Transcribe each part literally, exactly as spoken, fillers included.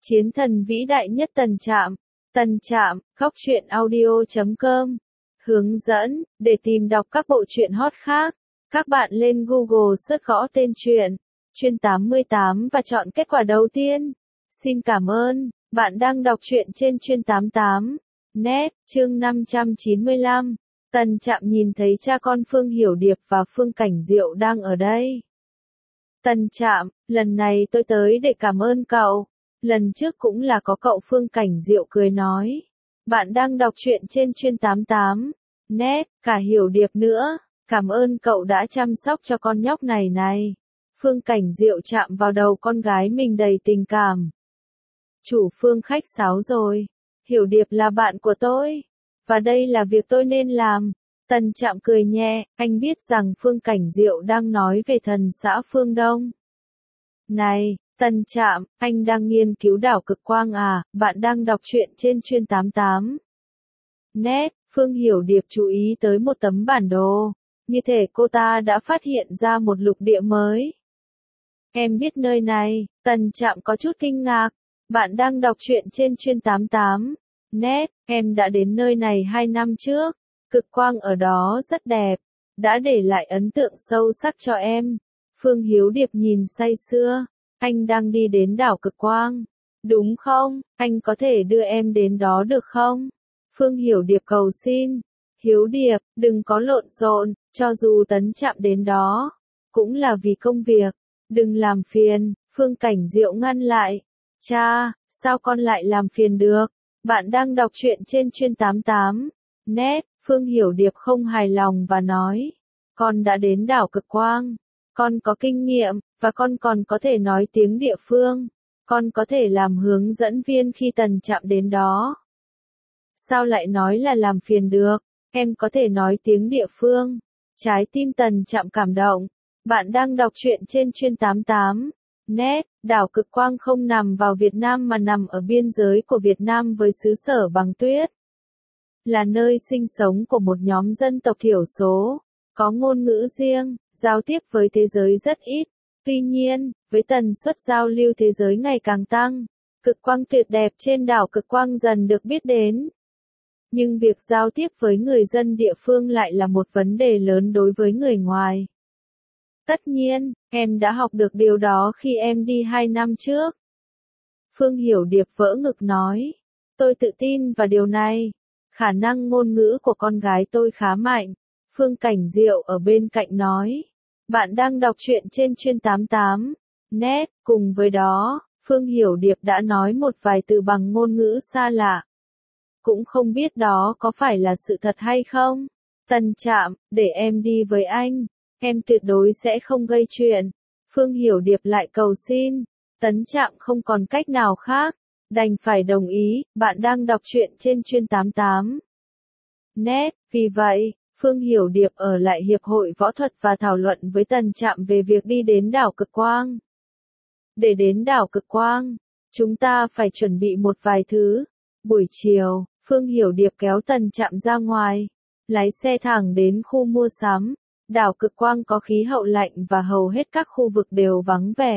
Chiến thần vĩ đại nhất Tần Trạm. Tần Trạm, góc truyện audio chấm com. Hướng dẫn, để tìm đọc các bộ truyện hot khác, các bạn lên Google search gõ tên truyện, Chuyên tám mươi tám và chọn kết quả đầu tiên. Xin cảm ơn, bạn đang đọc truyện trên Chuyên tám mươi tám. Net, chương năm trăm chín mươi lăm. Tần Trạm nhìn thấy cha con Phương Hiểu Điệp và Phương Cảnh Diệu đang ở đây. Tần Trạm, lần này tôi tới để cảm ơn cậu. Lần trước cũng là có cậu. Phương Cảnh Diệu cười nói. Bạn đang đọc truyện trên Chuyên tám mươi tám. Net, cả Hiểu Điệp nữa. Cảm ơn cậu đã chăm sóc cho con nhóc này này. Phương Cảnh Diệu chạm vào đầu con gái mình đầy tình cảm. Chủ Phương khách sáo rồi. Hiểu Điệp là bạn của tôi. Và đây là việc tôi nên làm. Tần Trạm cười nhẹ, anh biết rằng Phương Cảnh Diệu đang nói về thần xã Phương Đông. Này, Tần Trạm, anh đang nghiên cứu đảo cực quang à, bạn đang đọc truyện trên Chuyên tám mươi tám. Net, Phương Hiểu Điệp chú ý tới một tấm bản đồ. Như thể cô ta đã phát hiện ra một lục địa mới. Em biết nơi này, Tần Trạm có chút kinh ngạc. Bạn đang đọc truyện trên Chuyên tám mươi tám. Net, em đã đến nơi này hai năm trước. Cực quang ở đó rất đẹp. Đã để lại ấn tượng sâu sắc cho em. Phương Hiểu Điệp nhìn say sưa. Anh đang đi đến đảo Cực Quang. Đúng không? Anh có thể đưa em đến đó được không? Phương Hiểu Điệp cầu xin. Hiếu Điệp, đừng có lộn xộn, cho dù Tấn Trạm đến đó. Cũng là vì công việc. Đừng làm phiền. Phương Cảnh Diệu ngăn lại. Cha, sao con lại làm phiền được? Bạn đang đọc truyện trên Chuyên tám mươi tám. Net, Phương Hiểu Điệp không hài lòng và nói. Con đã đến đảo Cực Quang. Con có kinh nghiệm, và con còn có thể nói tiếng địa phương. Con có thể làm hướng dẫn viên khi Tần Trạm đến đó. Sao lại nói là làm phiền được? Em có thể nói tiếng địa phương. Trái tim Tần Trạm cảm động. Bạn đang đọc truyện trên Chuyên tám mươi tám. Net, đảo Cực Quang không nằm vào Việt Nam mà nằm ở biên giới của Việt Nam với xứ sở băng tuyết. Là nơi sinh sống của một nhóm dân tộc thiểu số, có ngôn ngữ riêng, giao tiếp với thế giới rất ít. Tuy nhiên, với tần suất giao lưu thế giới ngày càng tăng, cực quang tuyệt đẹp trên đảo Cực Quang dần được biết đến. Nhưng việc giao tiếp với người dân địa phương lại là một vấn đề lớn đối với người ngoài. Tất nhiên, em đã học được điều đó khi em đi hai năm trước. Phương Hiểu Điệp vỡ ngực nói. Tôi tự tin vào điều này. Khả năng ngôn ngữ của con gái tôi khá mạnh. Phương Cảnh Diệu ở bên cạnh nói. Bạn đang đọc truyện trên Chuyên tám mươi tám. Net, cùng với đó, Phương Hiểu Điệp đã nói một vài từ bằng ngôn ngữ xa lạ. Cũng không biết đó có phải là sự thật hay không. Tần Trạm, để em đi với anh. Em tuyệt đối sẽ không gây chuyện. Phương Hiểu Điệp lại cầu xin. Tấn Trạm không còn cách nào khác. Đành phải đồng ý, bạn đang đọc truyện trên Chuyên tám mươi tám. Net, vì vậy, Phương Hiểu Điệp ở lại Hiệp hội Võ thuật và thảo luận với Tần Trạm về việc đi đến đảo Cực Quang. Để đến đảo Cực Quang, chúng ta phải chuẩn bị một vài thứ. Buổi chiều, Phương Hiểu Điệp kéo Tần Trạm ra ngoài, lái xe thẳng đến khu mua sắm. Đảo Cực Quang có khí hậu lạnh và hầu hết các khu vực đều vắng vẻ.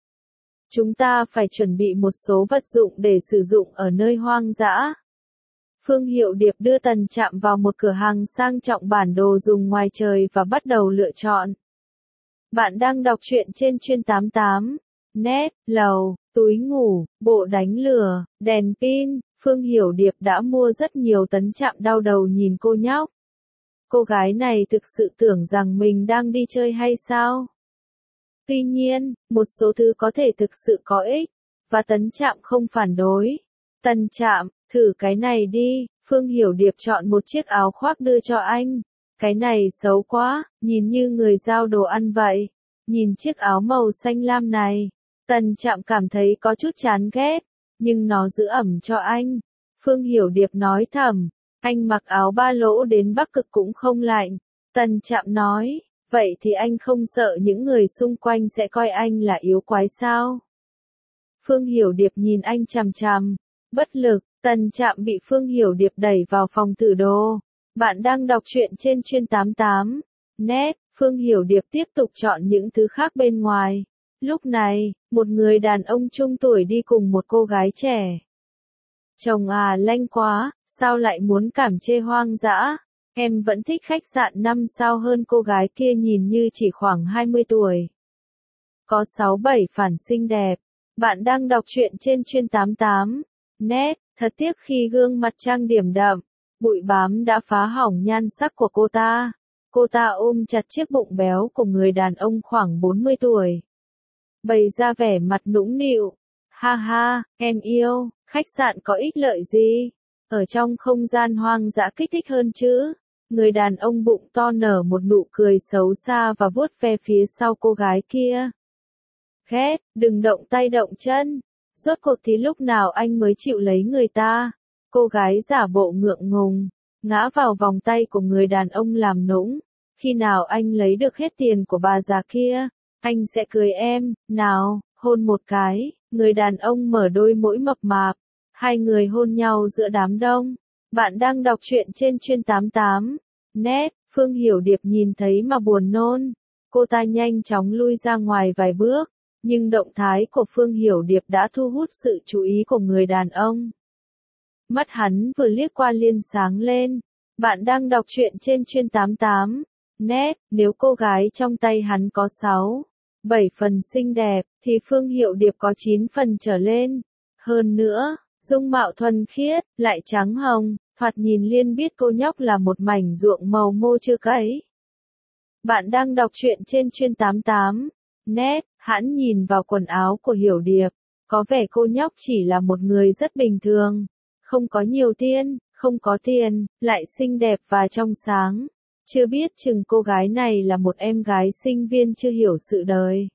Chúng ta phải chuẩn bị một số vật dụng để sử dụng ở nơi hoang dã. Phương Hiểu Điệp đưa Tần Trạm vào một cửa hàng sang trọng bản đồ dùng ngoài trời và bắt đầu lựa chọn. Bạn đang đọc truyện trên Chuyên tám mươi tám. Net, lầu, túi ngủ, bộ đánh lửa, đèn pin. Phương Hiểu Điệp đã mua rất nhiều. Tấn Trạm đau đầu nhìn cô nhóc. Cô gái này thực sự tưởng rằng mình đang đi chơi hay sao? Tuy nhiên, một số thứ có thể thực sự có ích, và Tấn Trạm không phản đối. Tần Trạm, thử cái này đi. Phương Hiểu Điệp chọn một chiếc áo khoác đưa cho anh. Cái này xấu quá, nhìn như người giao đồ ăn vậy. Nhìn chiếc áo màu xanh lam này, Tần Trạm cảm thấy có chút chán ghét, nhưng nó giữ ẩm cho anh. Phương Hiểu Điệp nói thầm, anh mặc áo ba lỗ đến Bắc Cực cũng không lạnh. Tần Trạm nói, vậy thì anh không sợ những người xung quanh sẽ coi anh là yếu quái sao? Phương Hiểu Điệp nhìn anh chằm chằm, bất lực. Tần Trạm bị Phương Hiểu Điệp đẩy vào phòng thử đồ. Bạn đang đọc truyện trên Chuyên tám mươi tám. Net, Phương Hiểu Điệp tiếp tục chọn những thứ khác bên ngoài. Lúc này, một người đàn ông trung tuổi đi cùng một cô gái trẻ. Chồng à lanh quá, sao lại muốn cảm chê hoang dã? Em vẫn thích khách sạn năm sao hơn. Cô gái kia nhìn như chỉ khoảng hai mươi tuổi. Có sáu bảy phản xinh đẹp. Bạn đang đọc truyện trên chuyên tám tám net. Thật tiếc khi gương mặt trang điểm đậm, bụi bám đã phá hỏng nhan sắc của cô ta. Cô ta ôm chặt chiếc bụng béo của người đàn ông khoảng bốn mươi tuổi. Bày ra vẻ mặt nũng nịu. Ha ha, em yêu, khách sạn có ích lợi gì? Ở trong không gian hoang dã kích thích hơn chứ? Người đàn ông bụng to nở một nụ cười xấu xa và vuốt ve phía sau cô gái kia. Ghét, đừng động tay động chân. Rốt cuộc thì lúc nào anh mới chịu lấy người ta? Cô gái giả bộ ngượng ngùng, ngã vào vòng tay của người đàn ông làm nũng. Khi nào anh lấy được hết tiền của bà già kia, anh sẽ cưới em, nào, hôn một cái. Người đàn ông mở đôi mũi mập mạp. Hai người hôn nhau giữa đám đông. Bạn đang đọc truyện trên chuyên tám tám net. Phương Hiểu Điệp nhìn thấy mà buồn nôn. Cô ta nhanh chóng lui ra ngoài vài bước. Nhưng động thái của Phương Hiểu Điệp đã thu hút sự chú ý của người đàn ông. Mắt hắn vừa liếc qua liền sáng lên. Bạn đang đọc truyện trên chuyên tám tám net. Nếu cô gái trong tay hắn có sáu, bảy phần xinh đẹp, thì Phương Hiểu Điệp có chín phần trở lên. Hơn nữa, dung mạo thuần khiết, lại trắng hồng, thoạt nhìn liền biết cô nhóc là một mảnh ruộng màu mô chưa cấy. Bạn đang đọc truyện trên chuyên tám tám net. Hắn nhìn vào quần áo của Hiểu Điệp. Có vẻ cô nhóc chỉ là một người rất bình thường. Không có nhiều tiền, không có tiền, lại xinh đẹp và trong sáng. Chưa biết chừng cô gái này là một em gái sinh viên chưa hiểu sự đời.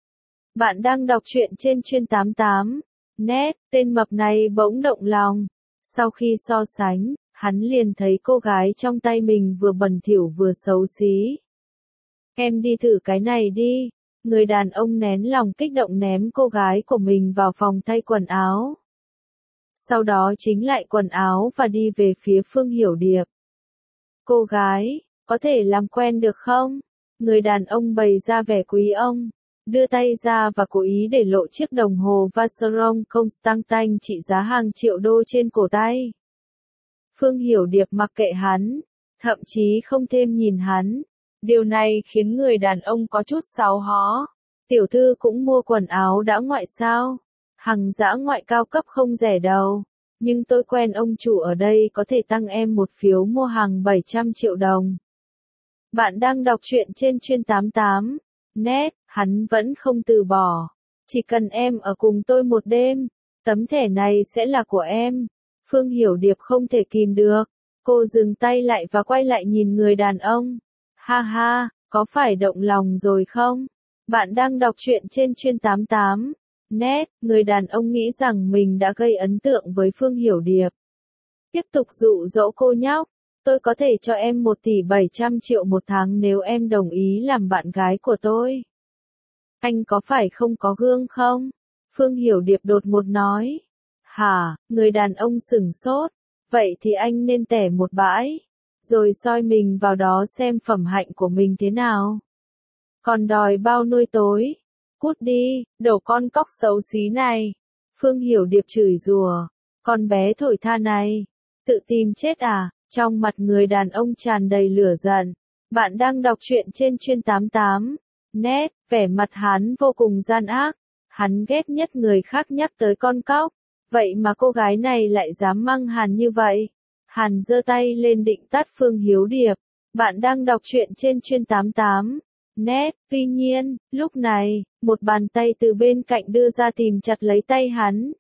Bạn đang đọc truyện trên chuyên tám tám net. Tên mập này bỗng động lòng. Sau khi so sánh, hắn liền thấy cô gái trong tay mình vừa bẩn thỉu vừa xấu xí. Em đi thử cái này đi. Người đàn ông nén lòng kích động ném cô gái của mình vào phòng thay quần áo. Sau đó chính lại quần áo và đi về phía Phương Hiểu Điệp. Cô gái, có thể làm quen được không? Người đàn ông bày ra vẻ quý ông. Đưa tay ra và cố ý để lộ chiếc đồng hồ Vacheron Constantin trị giá hàng triệu đô trên cổ tay. Phương Hiểu Điệp mặc kệ hắn. Thậm chí không thêm nhìn hắn. Điều này khiến người đàn ông có chút sáu hó. Tiểu thư cũng mua quần áo đã ngoại sao? Hàng dã ngoại cao cấp không rẻ đâu. Nhưng tôi quen ông chủ ở đây có thể tăng em một phiếu mua hàng bảy trăm triệu đồng. Bạn đang đọc truyện trên chuyên tám tám net. Hắn vẫn không từ bỏ. Chỉ cần em ở cùng tôi một đêm, tấm thẻ này sẽ là của em. Phương Hiểu Điệp không thể kìm được. Cô dừng tay lại và quay lại nhìn người đàn ông. Ha ha, có phải động lòng rồi không? Bạn đang đọc truyện trên chuyên tám tám net. Người đàn ông nghĩ rằng mình đã gây ấn tượng với Phương Hiểu Điệp. Tiếp tục dụ dỗ cô nhóc. Tôi có thể cho em một tỷ bảy trăm triệu một tháng nếu em đồng ý làm bạn gái của tôi. Anh có phải không có gương không? Phương Hiểu Điệp đột ngột nói. Hả, người đàn ông sửng sốt. Vậy thì anh nên tẻ một bãi. Rồi soi mình vào đó xem phẩm hạnh của mình thế nào. Còn đòi bao nuôi tối. Cút đi, đồ con cóc xấu xí này. Phương Hiểu Điệp chửi rủa. Con bé thổi tha này. Tự tìm chết à? Trong mặt người đàn ông tràn đầy lửa giận. Bạn đang đọc truyện trên chuyên tám tám net. Vẻ mặt hắn vô cùng gian ác. Hắn ghét nhất người khác nhắc tới con cóc. Vậy mà cô gái này lại dám măng hàn như vậy. Hàn giơ tay lên định tát Phương Hiểu Điệp. Bạn đang đọc truyện trên chuyên tám tám net. Tuy nhiên, lúc này, một bàn tay từ bên cạnh đưa ra tìm chặt lấy tay hắn.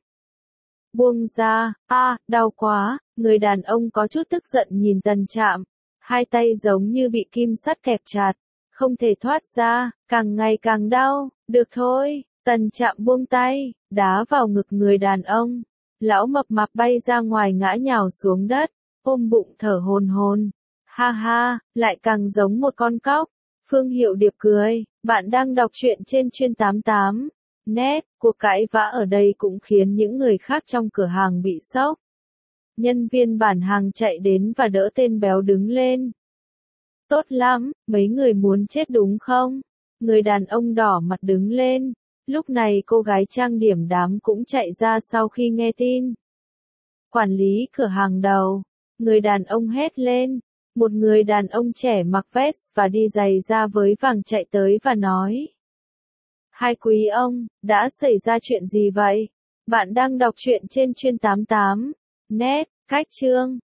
Buông ra, a, à, đau quá. Người đàn ông có chút tức giận nhìn Tần Trạm. Hai tay giống như bị kim sắt kẹp chặt. Không thể thoát ra, càng ngày càng đau. Được thôi, Tần Trạm buông tay, đá vào ngực người đàn ông. Lão mập mạp bay ra ngoài ngã nhào xuống đất. Ôm bụng thở hổn hển. Ha ha, lại càng giống một con cóc. Phương Hiểu Điệp cười. Bạn đang đọc truyện trên chuyên tám tám net. Cuộc cãi vã ở đây cũng khiến những người khác trong cửa hàng bị sốc. Nhân viên bản hàng chạy đến và đỡ tên béo đứng lên. Tốt lắm, mấy người muốn chết đúng không? Người đàn ông đỏ mặt đứng lên. Lúc này cô gái trang điểm đám cũng chạy ra sau khi nghe tin. Quản lý cửa hàng đầu, người đàn ông hét lên. Một người đàn ông trẻ mặc vest và đi giày da với vàng chạy tới và nói. Hai quý ông, đã xảy ra chuyện gì vậy? Bạn đang đọc truyện trên Chuyên tám tám net, cách chương.